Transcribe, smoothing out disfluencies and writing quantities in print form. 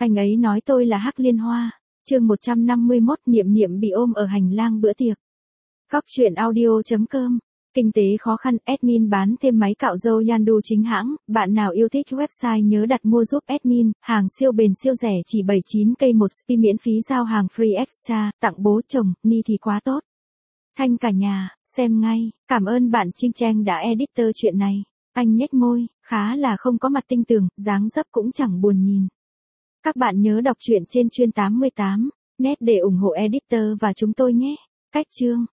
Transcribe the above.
Anh ấy nói tôi là Hắc Liên Hoa. Chương 151, Niệm Niệm bị ôm ở hành lang bữa tiệc. Cóc truyện audio.com. Kinh tế khó khăn, admin bán thêm máy cạo râu Yandu chính hãng, bạn nào yêu thích website nhớ đặt mua giúp admin, hàng siêu bền siêu rẻ chỉ 79k một spi miễn phí giao hàng free extra, tặng bố chồng, ni thì quá tốt. Thanh cả nhà, xem ngay, cảm ơn bạn Trinh Trang đã editor chuyện này. Anh nhếch môi, khá là không có mặt tinh tường, dáng dấp cũng chẳng buồn nhìn. Các bạn nhớ đọc truyện trên chuyên 88, net để ủng hộ editor và chúng tôi nhé. Cách chương.